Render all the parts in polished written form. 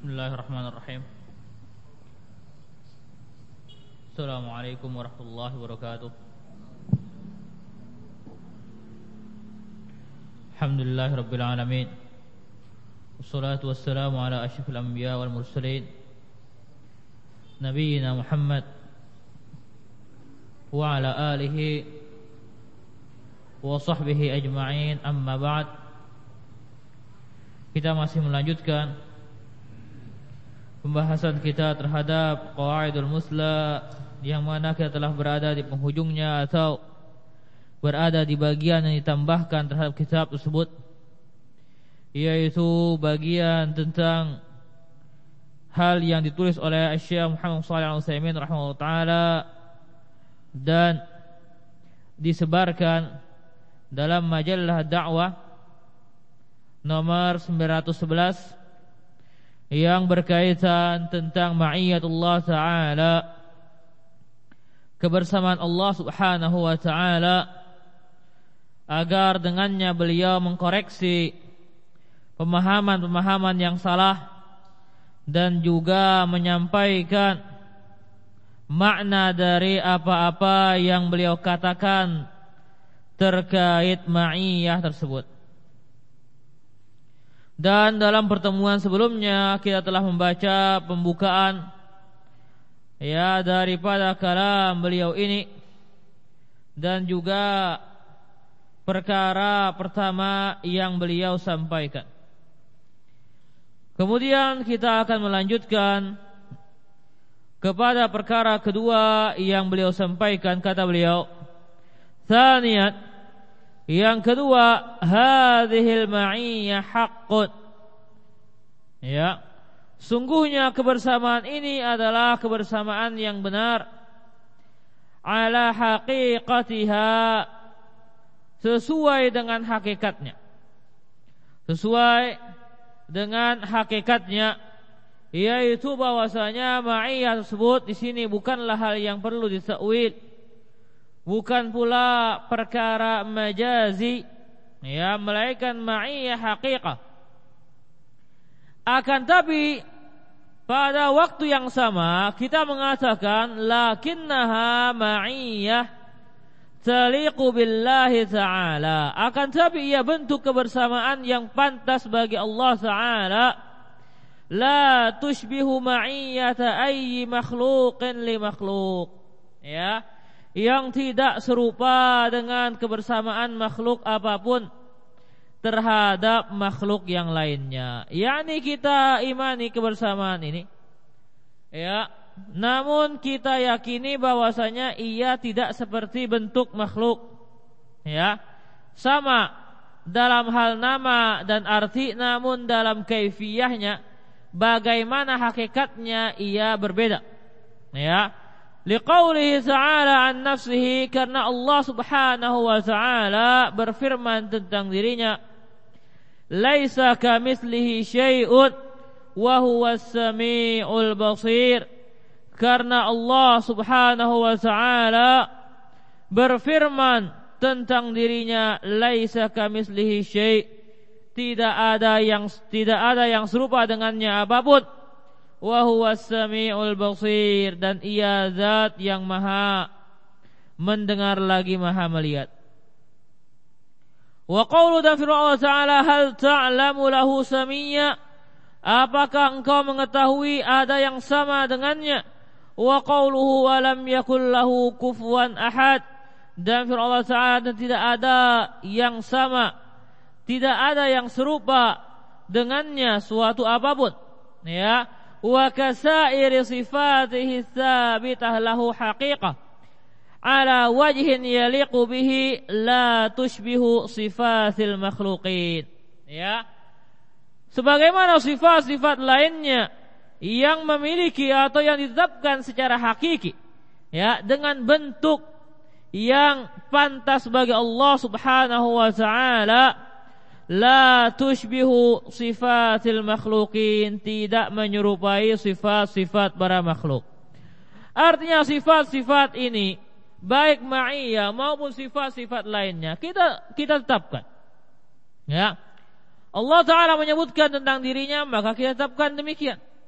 Bismillahirrahmanirrahim. Assalamualaikum warahmatullahi wabarakatuh. Alhamdulillahirabbil alamin. Wassalatu wassalamu ala asyrafil anbiya wal mursalin nabiyyina Muhammad wa ala alihi wa sahbihi ajma'in, amma ba'd. Kita masih melanjutkan pembahasan kita terhadap Qawaidul Musla, yang mana kita telah berada di penghujungnya atau berada di bagian yang ditambahkan terhadap kitab tersebut, yaitu bagian tentang hal yang ditulis oleh Syekh Muhammad Shalih Al-Utsaimin rahimahullah ta'ala dan disebarkan dalam majalah dakwah nomor 911 yang berkaitan tentang ma'iyatullah ta'ala, kebersamaan Allah subhanahu wa ta'ala, agar dengannya beliau mengkoreksi pemahaman-pemahaman yang salah dan juga menyampaikan makna dari apa-apa yang beliau katakan terkait ma'iyah tersebut. Dan dalam pertemuan sebelumnya kita telah membaca pembukaan daripada kalam beliau ini, dan juga perkara pertama yang beliau sampaikan. Kemudian kita akan melanjutkan kepada perkara kedua yang beliau sampaikan. Kata beliau, "Tsaniyat," yang kedua, hadhil ma'iyyah haqqun. Sungguhnya kebersamaan ini adalah kebersamaan yang benar, ala haqiqatiha, sesuai dengan hakikatnya. Sesuai dengan hakikatnya, yaitu bahwasanya ma'iyyah tersebut di sini bukanlah hal yang perlu ditakwil, bukan pula perkara majazi, melainkan ma'iyyah haqiqah. Akan tapi pada waktu yang sama kita mengatakan lakinnaha ma'iyyah taliqu billahi ta'ala. Akan tapi ia bentuk kebersamaan yang pantas bagi Allah Ta'ala, la tushbihu ma'iyyata ayyi makhluqin li makhluq, yang tidak serupa dengan kebersamaan makhluk apapun terhadap makhluk yang lainnya. Yakni kita imani kebersamaan ini, namun kita yakini bahwasanya ia tidak seperti bentuk makhluk, sama dalam hal nama dan arti, namun dalam kaifiyahnya, bagaimana hakikatnya ia berbeda. Liqaulihi ta'ala an nafsihi, karena Allah subhanahu wa ta'ala berfirman tentang dirinya, laisa kamitslihi syai'un wa huwas samiul basir. Karena Allah subhanahu wa ta'ala berfirman tentang dirinya, laisa kamitslihi syai', tidak ada yang serupa dengannya apapun, wa huwas samiul basir, dan ia zat yang maha mendengar lagi maha melihat. Wa qaulu, dan firman Allah Ta'ala, hal ta'lamu lahu samiyya, apakah engkau mengetahui ada yang sama dengannya? Wa qauluhu wa lam yakul lahu kufuwan ahad, dan firman Allah Ta'ala, dan tidak ada yang sama, tidak ada yang serupa dengannya suatu apapun. Wa kasairi sifatihi tsabitah lahu haqiqah ala wajhin yaliqu bihi la tushbihu sifatil makhluqin. Sebagaimana sifat-sifat lainnya yang memiliki atau yang ditetapkan secara hakiki, dengan bentuk yang pantas bagi Allah subhanahu wa ta'ala, la tushbihu sifatil makhluqin, tidak menyerupai sifat-sifat para makhluk. Artinya sifat-sifat ini, baik ma'iyah maupun sifat-sifat lainnya, kita tetapkan. Allah Ta'ala menyebutkan tentang dirinya, maka kita tetapkan demikian.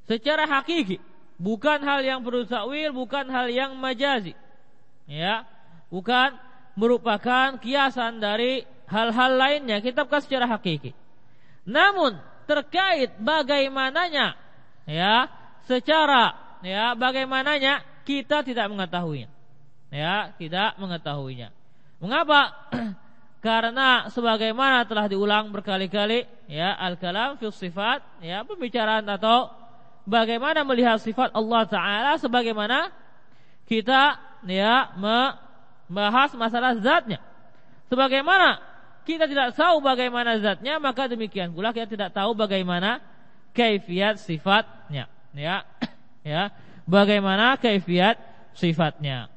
secara hakiki, bukan hal yang perlu takwil, bukan hal yang majazi. Ya, bukan merupakan kiasan dari hal-hal lainnya, kita bukan secara hakiki. Namun terkait bagaimananya, ya, secara ya bagaimananya kita tidak mengetahuinya. Ya, tidak mengetahuinya. Mengapa? Karena sebagaimana telah diulang berkali-kali, ya, al-kalam fi sifat, ya, pembicaraan atau bagaimana melihat sifat Allah Ta'ala sebagaimana kita, ya, membahas masalah zatnya. Sebagaimana kita tidak tahu bagaimana zatnya, maka demikian pula kita tidak tahu bagaimana kaifiyat sifatnya, ya, ya, bagaimana kaifiyat sifatnya.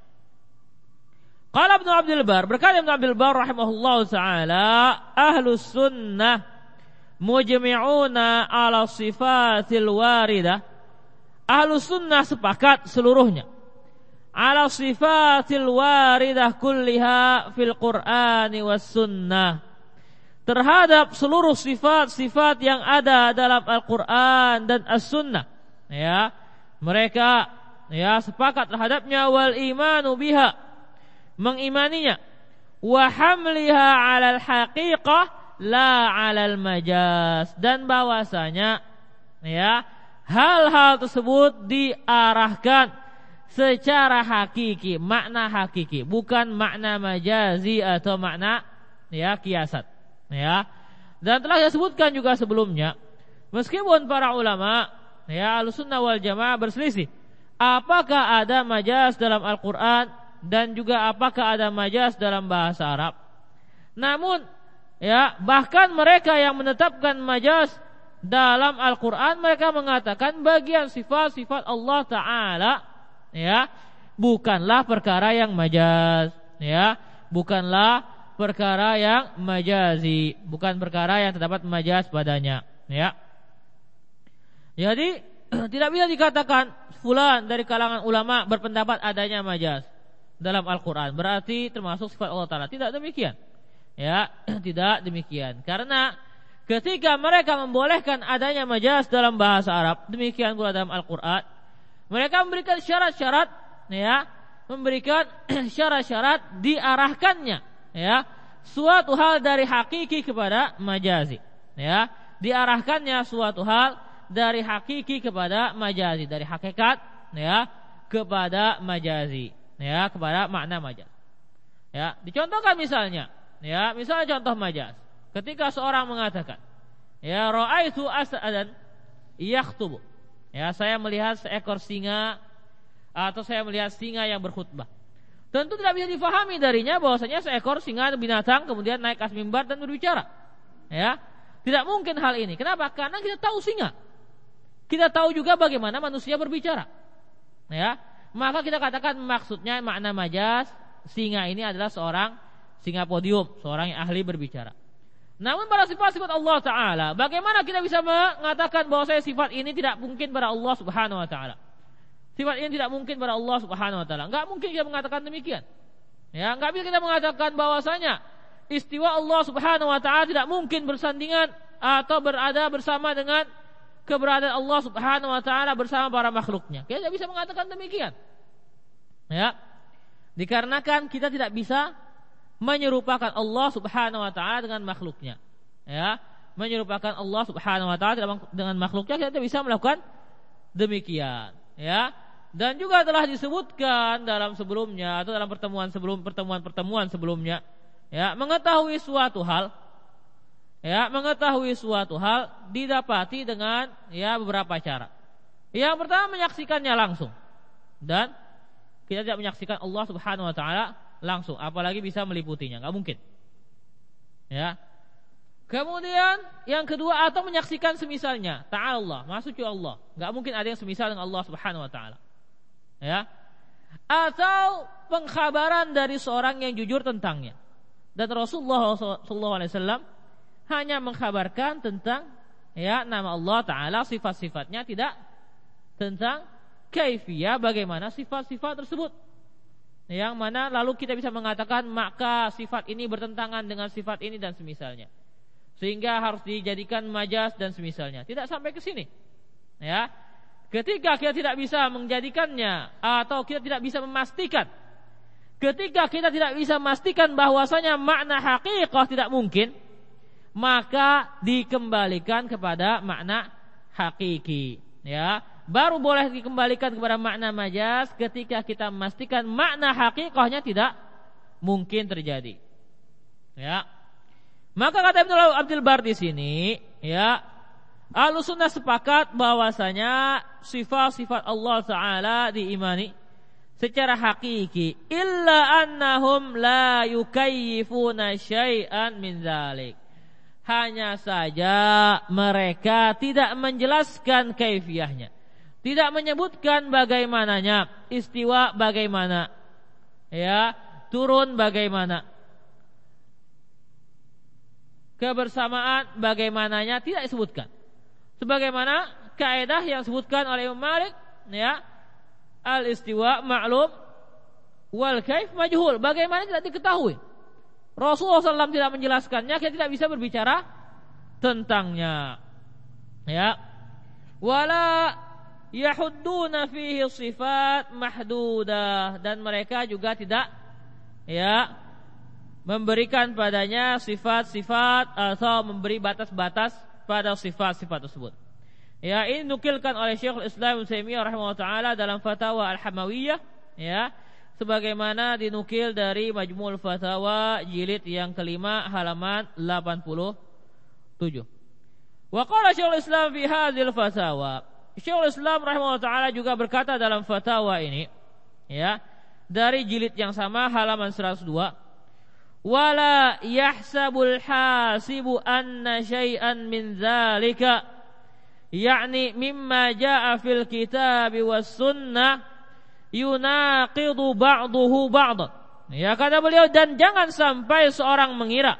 Qala Ibnu Abdul Bar, berkata Ibnu Abdul Bar rahimahullahu taala, ahlus sunnah mujmi'una ala sifatil waridah. Ahlus sunnah sepakat seluruhnya ala sifatil waridah kulliha fil Qur'ani was sunnah, terhadap seluruh sifat-sifat yang ada dalam Al-Qur'an dan As-Sunnah. Ya, mereka, ya, sepakat terhadapnya, wal imanu biha, mengimaninya, wa hamliha 'alal haqiqah la 'alal majaz, dan bahwasanya, ya, hal-hal tersebut diarahkan secara hakiki, makna hakiki, bukan makna majazi atau makna, ya, kiasat, ya. Dan telah disebutkan juga sebelumnya, meskipun para ulama, ya, Ahlussunnah wal Jamaah berselisih apakah ada majaz dalam Al-Qur'an dan juga apakah ada majaz dalam bahasa Arab. Namun, ya, bahkan mereka yang menetapkan majaz dalam Al-Qur'an, mereka mengatakan bagian sifat-sifat Allah Ta'ala, ya, bukanlah perkara yang majaz, ya, bukanlah perkara yang majazi, bukan perkara yang terdapat majaz padanya, ya. Jadi tidak bisa dikatakan fulan dari kalangan ulama berpendapat adanya majaz dalam Al-Quran, berarti termasuk sifat Allah Ta'ala. Tidak demikian, ya, tidak demikian. Karena ketika mereka membolehkan adanya majaz dalam bahasa Arab, demikian pula dalam Al-Quran, mereka memberikan syarat-syarat, ya, memberikan syarat-syarat diarahkannya, ya, suatu hal dari hakiki kepada majazi, ya, diarahkannya suatu hal dari hakiki kepada majazi, dari hakikat, ya, kepada majazi, ya, kepada makna majaz. Ya, dicontohkan misalnya, ya, misalnya contoh majaz. Ketika seorang mengatakan, ya, ra'aitu as'adan yakhtubu, ya, saya melihat seekor singa, atau saya melihat singa yang berkhutbah. Tentu tidak bisa difahami darinya bahwasanya seekor singa binatang kemudian naik atas mimbar dan berbicara. Ya, tidak mungkin hal ini. Kenapa? Karena kita tahu singa. Kita tahu juga bagaimana manusia berbicara. Ya, maka kita katakan maksudnya makna majaz, singa ini adalah seorang singa podium, seorang yang ahli berbicara. Namun pada sifat-sifat Allah Ta'ala, bagaimana kita bisa mengatakan bahwa sifat ini tidak mungkin pada Allah Subhanahu Wa Ta'ala? Sifat ini tidak mungkin pada Allah Subhanahu Wa Ta'ala. Enggak mungkin kita mengatakan demikian. Ya, enggak bisa kita mengatakan bahwasanya istiwa Allah Subhanahu Wa Ta'ala tidak mungkin bersandingan atau berada bersama dengan keberadaan Allah Subhanahu Wa Ta'ala bersama para makhluknya. Kita tidak bisa mengatakan demikian. Ya, dikarenakan kita tidak bisa menyerupakan Allah Subhanahu Wa Ta'ala dengan makhluknya. Ya, menyerupakan Allah Subhanahu Wa Ta'ala dengan makhluknya, kita tidak bisa melakukan demikian. Ya, dan juga telah disebutkan dalam sebelumnya atau dalam pertemuan sebelumnya, ya, mengetahui suatu hal, ya, mengetahui suatu hal didapati dengan, ya, beberapa cara. Yang pertama, menyaksikannya langsung, dan kita tidak menyaksikan Allah Subhanahu Wa Ta'ala langsung, apalagi bisa meliputinya, nggak mungkin. Ya. Kemudian yang kedua, atau menyaksikan semisalnya, Ta'ala Allah, Maha Suci Allah, nggak mungkin ada yang semisal dengan Allah Subhanahu Wa Ta'ala. Ya. Atau pengkhabaran dari seorang yang jujur tentangnya. Dan Rasulullah SAW hanya mengkhabarkan tentang, ya, nama Allah Ta'ala, sifat-sifatnya, tidak tentang kaifiyah bagaimana sifat-sifat tersebut. Yang mana lalu kita bisa mengatakan maka sifat ini bertentangan dengan sifat ini dan semisalnya, sehingga harus dijadikan majaz dan semisalnya. Tidak sampai ke sini. Ya. ketika kita tidak bisa menjadikannya atau kita tidak bisa memastikan, ketika kita tidak bisa memastikan bahwasanya makna hakikah tidak mungkin, maka dikembalikan kepada makna hakiki, ya. Baru boleh dikembalikan kepada makna majaz ketika kita memastikan makna hakikahnya tidak mungkin terjadi, ya. Maka kata Ibnu Abdul Bar di sini, ya, Ahlussunnah sepakat bahwasanya sifat-sifat Allah Ta'ala diimani secara hakiki, illa annahum la yukayyifuna syai'an min dzalik. Hanya saja mereka tidak menjelaskan kaifiyahnya, tidak menyebutkan bagaimananya, istiwa bagaimana, ya, turun bagaimana, kebersamaan bagaimananya tidak disebutkan. Sebagaimana kaidah yang disebutkan oleh Imam Malik, ya, al-istiwa ma'lum wal kaif majhul. Bagaimana tidak diketahui. Rasulullah SAW tidak menjelaskannya, kita tidak bisa berbicara tentangnya, ya. Wala yahudduna fihi sifat mahdudah, dan mereka juga tidak, ya, memberikan padanya sifat-sifat atau memberi batas-batas pada sifat-sifat tersebut. Ya, ini nukilkan oleh Syekhul Islam Ibnu Taimiyah rahimahullah taala dalam Fatawa Al-Hamawiyah, ya, sebagaimana dinukil dari Majmu'ul Fatawa jilid yang kelima halaman 87. Wa qala Syekhul Islam fi hadzal fatawa, Syekhul Islam rahimahullah taala juga berkata dalam fatwa ini, ya, dari jilid yang sama halaman 102, wala yahsabul hasibu anna syai'an min dzalika, yakni mimma jaa fil kitab was sunnah yunaqidu ba'dahu ba'dan. Ya, kata beliau, dan jangan sampai seorang mengira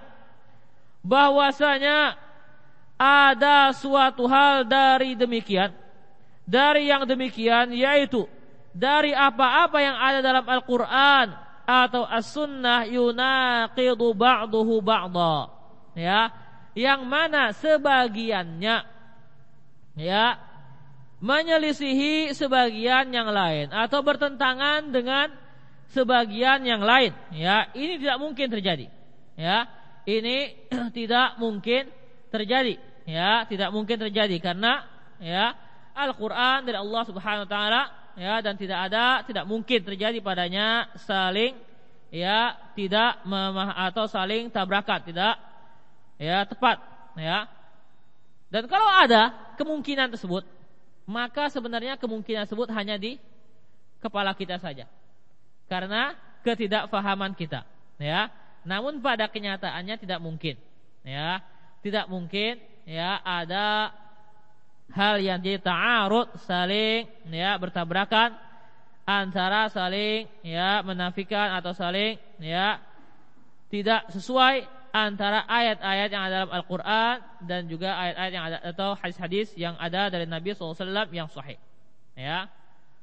bahwasanya ada suatu hal dari demikian, dari yang demikian, yaitu dari apa-apa yang ada dalam Al-Qur'an atau as-sunnah, yunaqidu ba'dahu ba'da, ya, yang mana sebagiannya, ya, menyelisihi sebagian yang lain atau bertentangan dengan sebagian yang lain, ya. Ini tidak mungkin terjadi, ya. Ini tidak mungkin terjadi, ya, tidak mungkin terjadi karena, ya, Al-Qur'an dari Allah Subhanahu wa taala, ya, dan tidak mungkin terjadi padanya saling, ya, tidak atau saling tabrakan, tidak, ya, tepat, ya. Dan kalau ada kemungkinan tersebut, maka sebenarnya kemungkinan tersebut hanya di kepala kita saja, karena ketidakfahaman kita, ya. Namun pada kenyataannya tidak mungkin, ya, tidak mungkin, ya, ada hal yang jadi ta'arud, saling, ya, bertabrakan antara saling, ya, menafikan atau saling, ya, tidak sesuai antara ayat-ayat yang ada dalam Al-Qur'an dan juga ayat-ayat yang ada atau hadis-hadis yang ada dari Nabi SAW yang sahih, ya.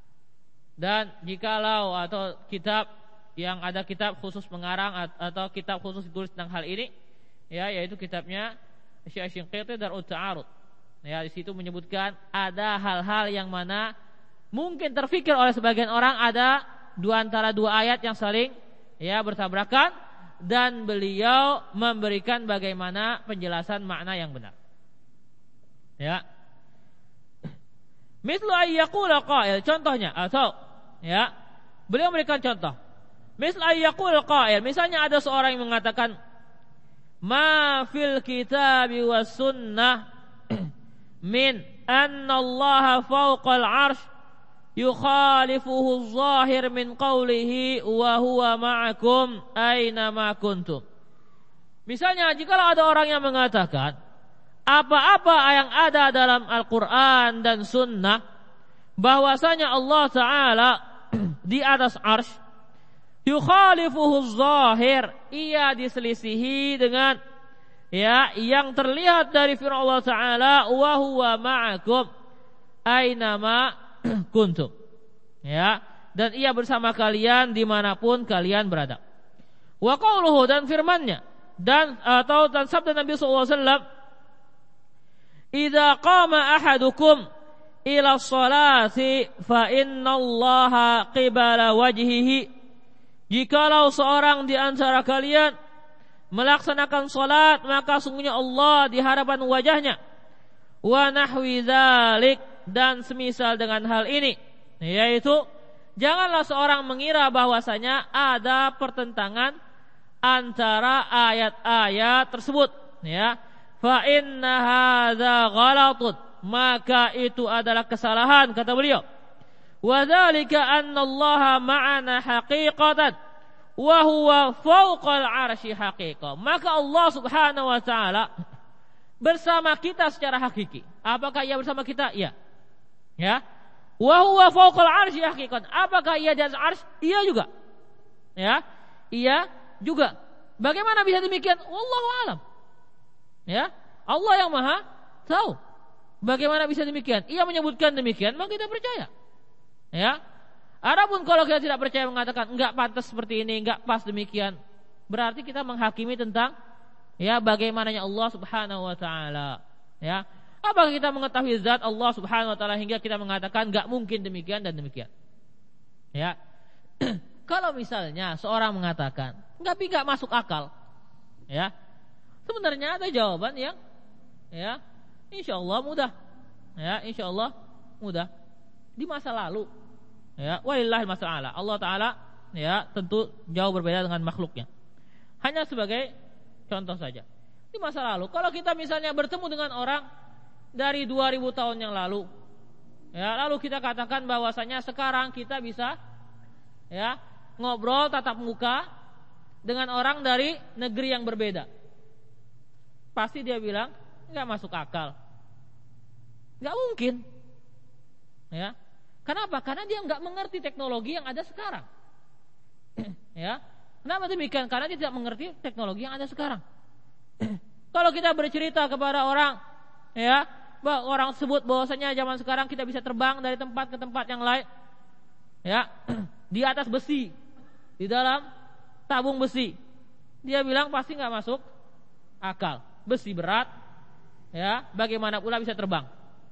Dan jikalau atau kitab yang ada kitab khusus pengarang atau kitab khusus ditulis tentang hal ini, ya, yaitu kitabnya Syekh Shinqiti Dar'ut Ta'arud. Ya, di situ menyebutkan ada hal-hal yang mana mungkin terfikir oleh sebagian orang ada antara dua ayat yang saling, ya, bertabrakan, dan beliau memberikan bagaimana penjelasan makna yang benar, ya. Mislu ayyaqula qail, contohnya, atau, ya, beliau memberikan contoh. Mislu ayyaqula qail, misalnya ada seorang yang mengatakan ma fil kitabi was sunnah min anna Allah fawqal arsh yukhalifuhu az-zahir min qawlihi wa huwa ma'akum aina ma kuntum. Misalnya jikalau ada orang yang mengatakan apa-apa yang ada dalam Al-Quran dan Sunnah bahwasanya Allah Ta'ala di atas arsh, yukhalifuhu az-zahir, ia diselisihi dengan, ya, yang terlihat dari firman Allah Ta'ala wa huwa ma'akum ainama kuntum, ya, dan ia bersama kalian dimanapun kalian berada. Wa qauluhu, dan firmannya, dan sabda Nabi SAW, idza qama ahadukum ila sholati fa innallaha qibala wajhihi. Jikalau seorang di antara kalian melaksanakan salat, maka sungguhnya Allah di hadapan wajahnya. Wa nahwi dzalik, dan semisal dengan hal ini, yaitu janganlah seorang mengira bahwasanya ada pertentangan antara ayat-ayat tersebut, ya. Fa inna hadza ghalatun, maka itu adalah kesalahan, kata beliau. Wa dzalika anna Allah ma'ana haqiqatan wa huwa fawqal 'arsy haqiqah. Maka Allah Subhanahu wa taala bersama kita secara hakiki. Apakah ia bersama kita? Iya. Ya. Wa huwa fawqal 'arsy haqiqatan. Apakah ia di atas 'arsy? Iya juga. Ya. Iya juga. Bagaimana bisa demikian? Wallahu a'lam. Ya. Allah yang Maha tahu. Bagaimana bisa demikian? Ia menyebutkan demikian, maka kita percaya. Ya. Adapun kalau kita tidak percaya, mengatakan enggak pantas seperti ini, enggak pas demikian, berarti kita menghakimi tentang ya bagaimananya Allah Subhanahu wa taala. Ya. Apakah kita mengetahui zat Allah Subhanahu wa taala hingga kita mengatakan enggak mungkin demikian dan demikian? Ya. Kalau misalnya seorang mengatakan enggak masuk akal, ya. Sebenarnya ada jawaban yang ya insyaallah mudah. Ya, insyaallah mudah. Di masa lalu, ya, walillahil mas'ala. Allah taala ya tentu jauh berbeda dengan makhluknya. Hanya sebagai contoh saja. Di masa lalu, kalau kita misalnya bertemu dengan orang dari 2000 tahun yang lalu, ya, lalu kita katakan bahwasanya sekarang kita bisa ya ngobrol tatap muka dengan orang dari negeri yang berbeda. Pasti dia bilang enggak masuk akal. Enggak mungkin. Ya. Kenapa? Karena dia enggak mengerti teknologi yang ada sekarang. Ya. Kenapa demikian? Karena dia tidak mengerti teknologi yang ada sekarang. Kalau kita bercerita kepada orang, ya, bahwa orang sebut bahwasanya zaman sekarang kita bisa terbang dari tempat ke tempat yang lain, ya, di atas besi, di dalam tabung besi, dia bilang pasti enggak masuk akal. Besi berat, ya, bagaimana pula bisa terbang?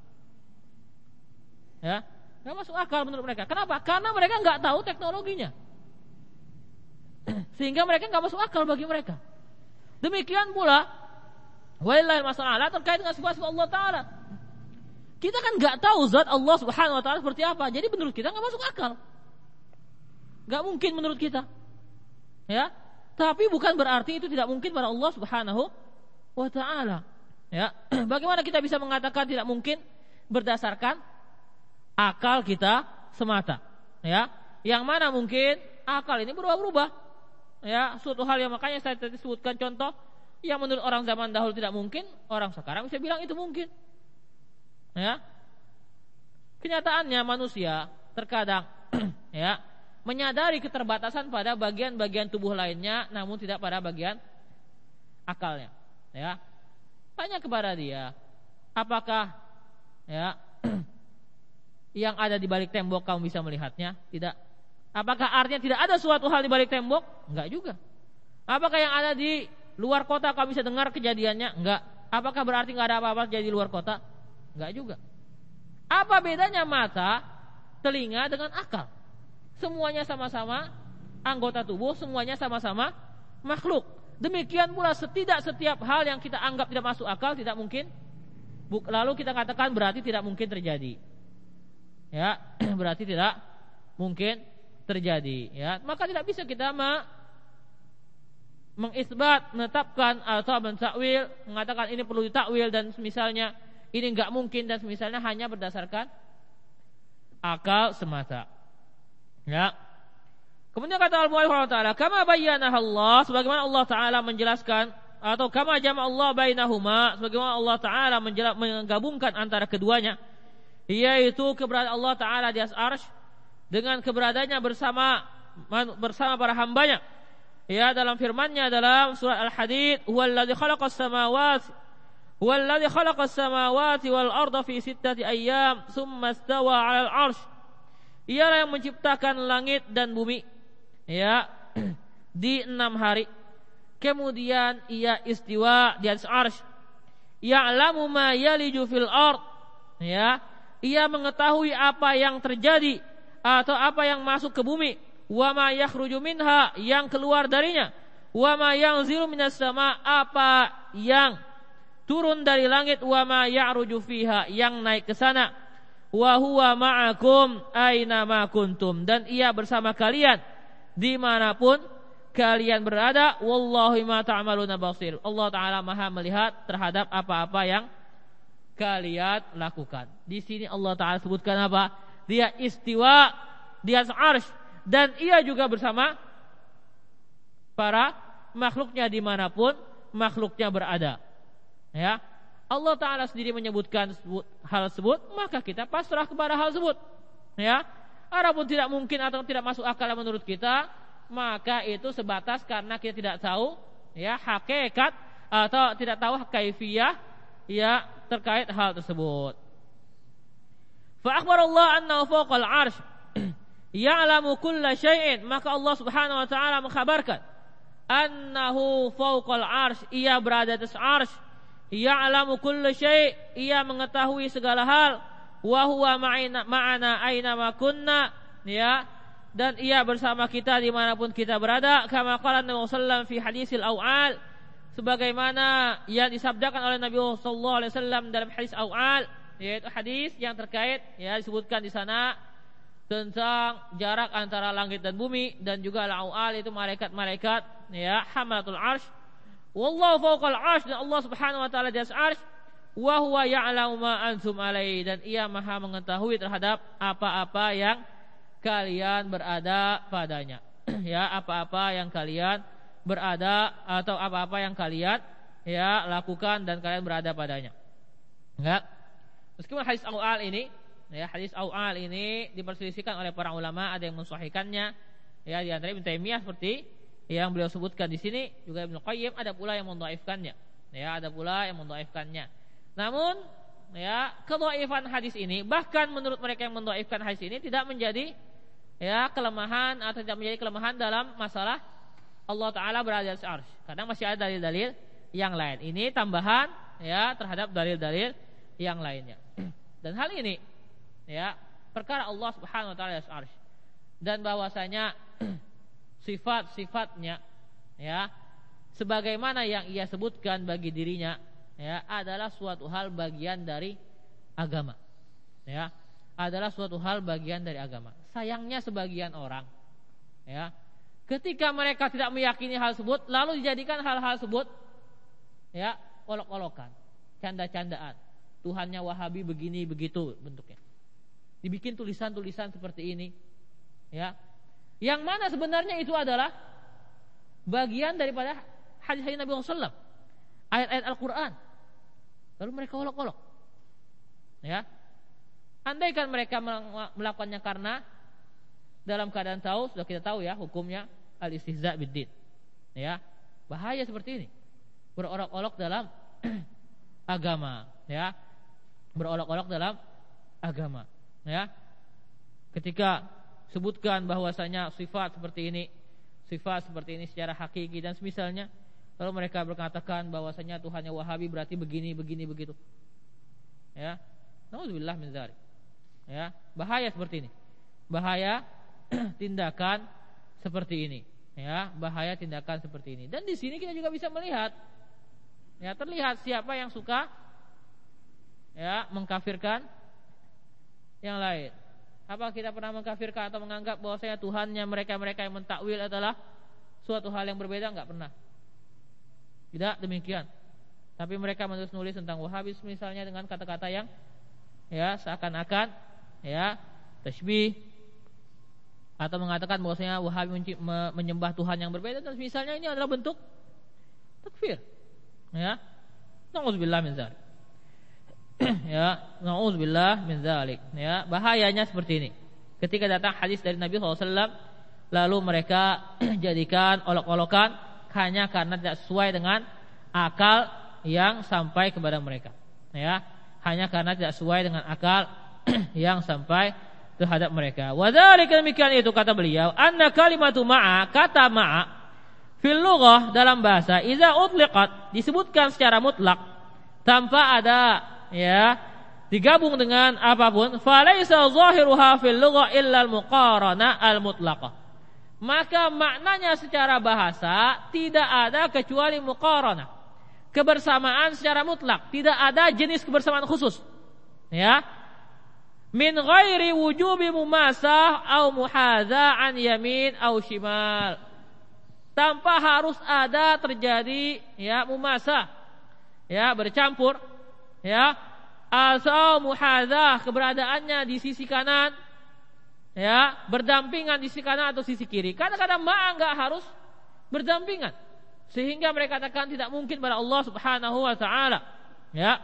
Ya, nggak masuk akal menurut mereka. Kenapa? Karena mereka nggak tahu teknologinya, sehingga mereka nggak masuk akal bagi mereka. Demikian pula, walillahil mas'alah terkait dengan sifat Allah Taala. Kita kan nggak tahu zat Allah Subhanahu Wa Taala seperti apa. Jadi menurut kita nggak masuk akal, nggak mungkin menurut kita. Ya, tapi bukan berarti itu tidak mungkin pada Allah Subhanahu Wa Taala. Ya, bagaimana kita bisa mengatakan tidak mungkin berdasarkan akal kita semata, ya. Yang mana mungkin akal ini berubah-ubah, ya. Suatu hal yang makanya saya tadi sebutkan contoh yang menurut orang zaman dahulu tidak mungkin, orang sekarang bisa bilang itu mungkin, ya. Kenyataannya manusia terkadang ya menyadari keterbatasan pada bagian-bagian tubuh lainnya, namun tidak pada bagian akalnya, ya. Tanya kepada dia, apakah ya yang ada di balik tembok kamu bisa melihatnya? Tidak. Apakah artinya tidak ada suatu hal di balik tembok? Enggak juga. Apakah yang ada di luar kota kamu bisa dengar kejadiannya? Enggak. Apakah berarti enggak ada apa-apa terjadi di luar kota? Enggak juga. Apa bedanya mata, telinga dengan akal? Semuanya sama-sama anggota tubuh, semuanya sama-sama makhluk. Demikian pula setiap hal yang kita anggap tidak masuk akal tidak mungkin, lalu kita katakan berarti tidak mungkin terjadi. Ya, berarti tidak mungkin terjadi, ya. Maka tidak bisa kita mengisbat, menetapkan atau mentakwil, mengatakan ini perlu ditakwil dan semisalnya, ini enggak mungkin dan semisalnya, hanya berdasarkan akal semata. Ya. Kemudian kata Allah Taala, kama bayyana Allah, sebagaimana Allah Taala menjelaskan, atau kama jama Allah bainahuma, sebagaimana Allah Taala menggabungkan antara keduanya, yaitu keberadaan Allah Ta'ala di atas arsy dengan keberadaannya bersama para hambanya, ya, dalam firman-Nya dalam surat Al-Hadid, huwallazi khalaqas samawati wal arda fi sittati ayyam tsumma istawa 'alal 'arsy. Ialah yang menciptakan langit dan bumi, ya, di 6 hari, kemudian ia istiwa di atas arsy. Ya'lamu ma yaliju fil ard, ya, ia mengetahui apa yang terjadi atau apa yang masuk ke bumi, wa ma yakhruju minha, yang keluar darinya, wa ma yanzilu minas sama, apa yang turun dari langit, wa ma ya'ruju fiha, yang naik ke sana, wa huwa ma'akum aina ma kuntum, dan ia bersama kalian dimanapun kalian berada, wallahu ma ta'maluna basir. Allah Ta'ala Maha melihat terhadap apa-apa yang kalian lakukan. Di sini Allah Ta'ala sebutkan apa? Dia istiwa di atas arsy, dan ia juga bersama para makhluknya dimanapun makhluknya berada. Ya, Allah Ta'ala sendiri menyebutkan hal tersebut, maka kita pasrah kepada hal tersebut. Ya, adapun tidak mungkin atau tidak masuk akal menurut kita, maka itu sebatas karena kita tidak tahu ya hakikat atau tidak tahu kaifiyah ya terkait hal tersebut. Fa akhbarallahu annahu fawqal 'arsy ya'lamu kulla syai'in, maka Allah Subhanahu wa taala mengkhabarkan annahu fawqal 'arsy, ia berada di atas 'arsy, ya'lamu kulla syai', ia mengetahui segala hal, wa huwa ma'ana aina ma kunna, ya, dan ia bersama kita dimanapun kita berada, kama qala Nabi sallallahu alaihi wasallam fi hadisil aw'al, sebagaimana yang disabdakan oleh Nabi sallallahu alaihi wasallam dalam hadis aw'al, yaitu hadis yang terkait ya disebutkan di sana tentang jarak antara langit dan bumi, dan juga al-aw'al itu malaikat-malaikat ya hamalatul arsy, wallahu fawqal arsy, dan Allah Subhanahu wa taala di atas arsy, wa huwa ya'lamu ma antum alaihi, dan ia Maha mengetahui terhadap apa-apa yang kalian berada padanya. Ya, apa-apa yang kalian berada atau apa-apa yang kalian ya lakukan dan kalian berada padanya. Enggak. Meskipun hadis awal ini, ya hadis awal ini diperselisihkan oleh para ulama, ada yang mensahihkannya, ya di antara Ibnu Taimiyah seperti yang beliau sebutkan di sini, juga Ibnu Qayyim, ada pula yang mendhaifkannya. Ya, ada pula yang mendhaifkannya. Namun, ya kedhaifan hadis ini, bahkan menurut mereka yang mendhaifkan hadis ini, tidak menjadi ya kelemahan atau tidak menjadi kelemahan dalam masalah Allah Ta'ala berada di atas arsy, karena masih ada dalil-dalil yang lain. Ini tambahan ya terhadap dalil-dalil yang lainnya. Dan hal ini ya perkara Allah Subhanahu wa taala di atas arsy, dan bahwasanya sifat-sifatnya ya sebagaimana yang ia sebutkan bagi dirinya ya adalah suatu hal bagian dari agama. Ya, adalah suatu hal bagian dari agama. Sayangnya sebagian orang ya ketika mereka tidak meyakini hal tersebut, lalu dijadikan hal-hal tersebut ya olok-olokan, canda-candaan. Tuhannya Wahabi begini begitu bentuknya. Dibikin tulisan-tulisan seperti ini. Ya. Yang mana sebenarnya itu adalah bagian daripada hadis-hadis Nabi SAW, ayat-ayat Al-Quran. Lalu mereka olok-olok. Ya. Andaikan mereka melakukannya karena dalam keadaan tahu, sudah kita tahu ya hukumnya al-istihza biddin. Ya. Bahaya seperti ini. Berolok-olok dalam agama, ya. Berolok-olok dalam agama, ya. Ketika sebutkan bahwasanya sifat seperti ini secara hakiki dan semisalnya, lalu mereka berkatakan bahwasanya Tuhannya Wahabi berarti begini begitu. Ya. Nauzubillah min dzalik. Ya, bahaya seperti ini. Bahaya tindakan seperti ini, ya, bahaya tindakan seperti ini. Dan di sini kita juga bisa melihat ya terlihat siapa yang suka ya mengkafirkan yang lain. Apa kita pernah mengkafirkan atau menganggap bahwasanya Tuhannya mereka-mereka yang mentakwil adalah suatu hal yang berbeda? Enggak pernah. Tidak demikian. Tapi mereka menulis tentang Wahabis misalnya dengan kata-kata yang ya seakan-akan ya tasbih, atau mengatakan bahwasanya Wahabi menyembah Tuhan yang berbeda dan misalnya, ini adalah bentuk takfir. Ya. Nauzubillah min dzalik. Ya, nauzubillah min dzalik. Ya, bahayanya seperti ini. Ketika datang hadis dari Nabi SAW, lalu mereka jadikan olok-olokan hanya karena tidak sesuai dengan akal yang sampai kepada mereka. Ya, hanya karena tidak sesuai dengan akal yang sampai terhadap mereka. Wa dzalika, demikian itu kata beliau, anna kalimatu ma'a, kata ma'a fil lughah dalam bahasa, idza utliqat, disebutkan secara mutlak tanpa ada ya digabung dengan apapun, falaisa zahiruha fil lugha illa al-muqaranah al-mutlaqah. Maka maknanya secara bahasa tidak ada kecuali muqaranah, kebersamaan secara mutlak, tidak ada jenis kebersamaan khusus. Ya. Min ghairi wujubi mumasah au muhadza an yamin au shimal. Tanpa harus ada terjadi ya mumasah, ya bercampur, ya atau muhadzah keberadaannya di sisi kanan, ya berdampingan di sisi kanan atau sisi kiri. Kadang-kadang ma'a enggak harus berdampingan, sehingga mereka katakan tidak mungkin pada Allah Subhanahu wa taala. Ya.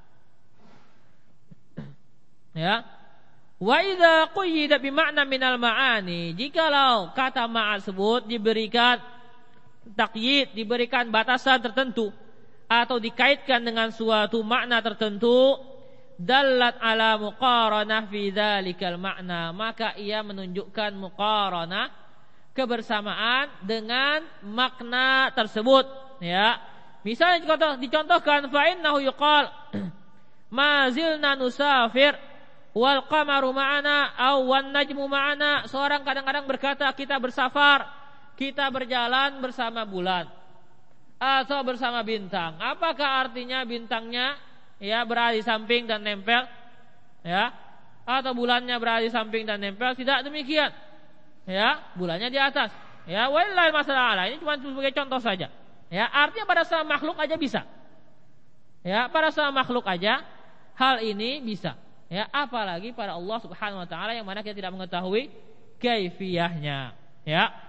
Ya. Wa idza quyida bi ma'na minal ma'ani, jikalau kata ma'a tersebut diberikan takyid, diberikan batasan tertentu atau dikaitkan dengan suatu makna tertentu, dallat ala muqaranah fi dzalikal makna, maka ia menunjukkan muqaranah, kebersamaan dengan makna tersebut. Ya, misalnya dicontohkan fa innahu yuqal ma zilna nusafir wal qamaru ma'ana aw wan najmu ma'ana. Seorang kadang-kadang berkata kita bersafar, kita berjalan bersama bulan atau bersama bintang. Apakah artinya bintangnya ya berada di samping dan nempel, ya, atau bulannya berada di samping dan nempel? Tidak demikian. Ya, bulannya di atas. Ya, wallahi masalah ini cuma sebagai contoh saja. Ya, artinya pada sama makhluk aja bisa. Ya, pada sama makhluk aja hal ini bisa. Ya, apalagi pada Allah Subhanahu wa taala yang mana kita tidak mengetahui kaifiyahnya. Ya.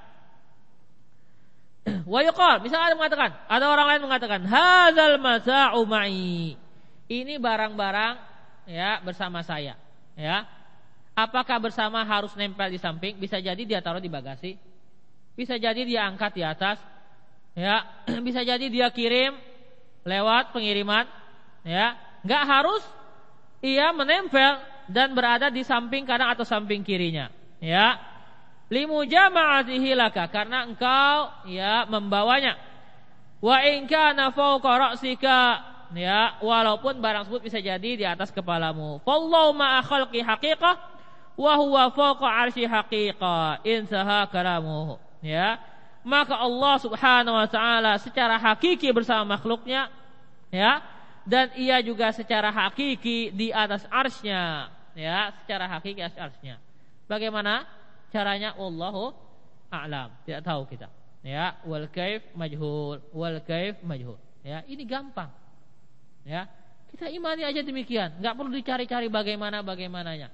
Wa yuqal, misalnya ada orang lain mengatakan hadzal masa'u ma'i, ini barang-barang ya bersama saya. Ya. Apakah bersama harus nempel di samping? Bisa jadi dia taruh di bagasi, bisa jadi dia angkat di atas, ya, bisa jadi dia kirim lewat pengiriman, ya. Enggak harus ia menempel dan berada di samping kanan atau samping kirinya, ya. Limujama'atihi laka, karena engkau ya membawanya. Wa in kana fawqa ra'sika, ya, walaupun barang tersebut bisa jadi di atas kepalamu. Fallahu ma'a khalqi haqiqah wa huwa fawqa 'arsy haqiqah, insaha kalamuhu. Ya, maka Allah Subhanahu wa taala secara hakiki bersama makhluknya, ya, dan ia juga secara hakiki di atas arsy-Nya, ya, secara hakiki atas arsy-Nya. Bagaimana caranya? Wallahu a'lam, tidak tahu kita. Ya, wal kaif majhul, wal kaif majhul. Ya, ini gampang. Ya, kita imani aja demikian, enggak perlu dicari-cari bagaimananya.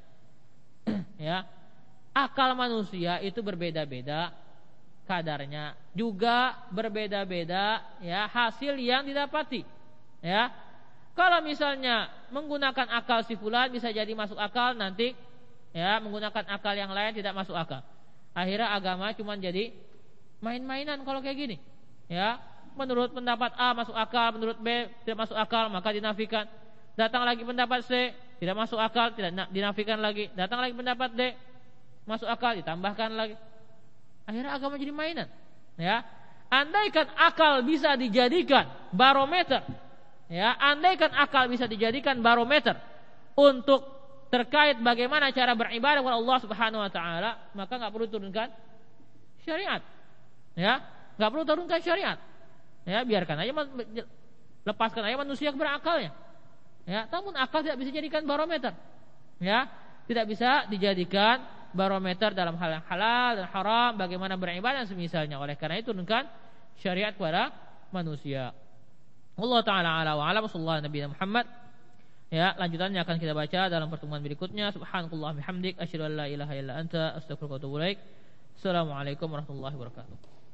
Ya, akal manusia itu berbeda-beda kadarnya, juga berbeda-beda ya hasil yang didapati. Ya, kalau misalnya menggunakan akal si fulan bisa jadi masuk akal, nanti ya menggunakan akal yang lain tidak masuk akal. Akhirnya agama cuma jadi main-mainan kalau kayak gini. Ya, menurut pendapat A masuk akal, menurut B tidak masuk akal, maka dinafikan. Datang lagi pendapat C, tidak masuk akal, tidak dinafikan lagi. Datang lagi pendapat D, masuk akal, ditambahkan lagi. Akhirnya agama jadi mainan. Ya, andaikan akal bisa dijadikan barometer, ya, andaikan akal bisa dijadikan barometer untuk terkait bagaimana cara beribadah kepada Allah Subhanahu wa taala, maka enggak perlu turunkan syariat. Ya, enggak perlu turunkan syariat. Ya, biarkan aja, lepaskan aja manusia berakalnya. Ya, namun akal tidak bisa dijadikan barometer. Ya, tidak bisa dijadikan barometer dalam hal yang halal dan haram, bagaimana beribadah dan semisalnya. Oleh karena itu turunkan syariat kepada manusia. Allah taala ala wa ala sallallahu nabiyana Muhammad. Ya, lanjutannya akan kita baca dalam pertemuan berikutnya. Subhanallah bihamdik, asyhadu an la ilaha illa anta, astaghfiruka wa atubu ilaik. Assalamualaikum warahmatullahi wabarakatuh.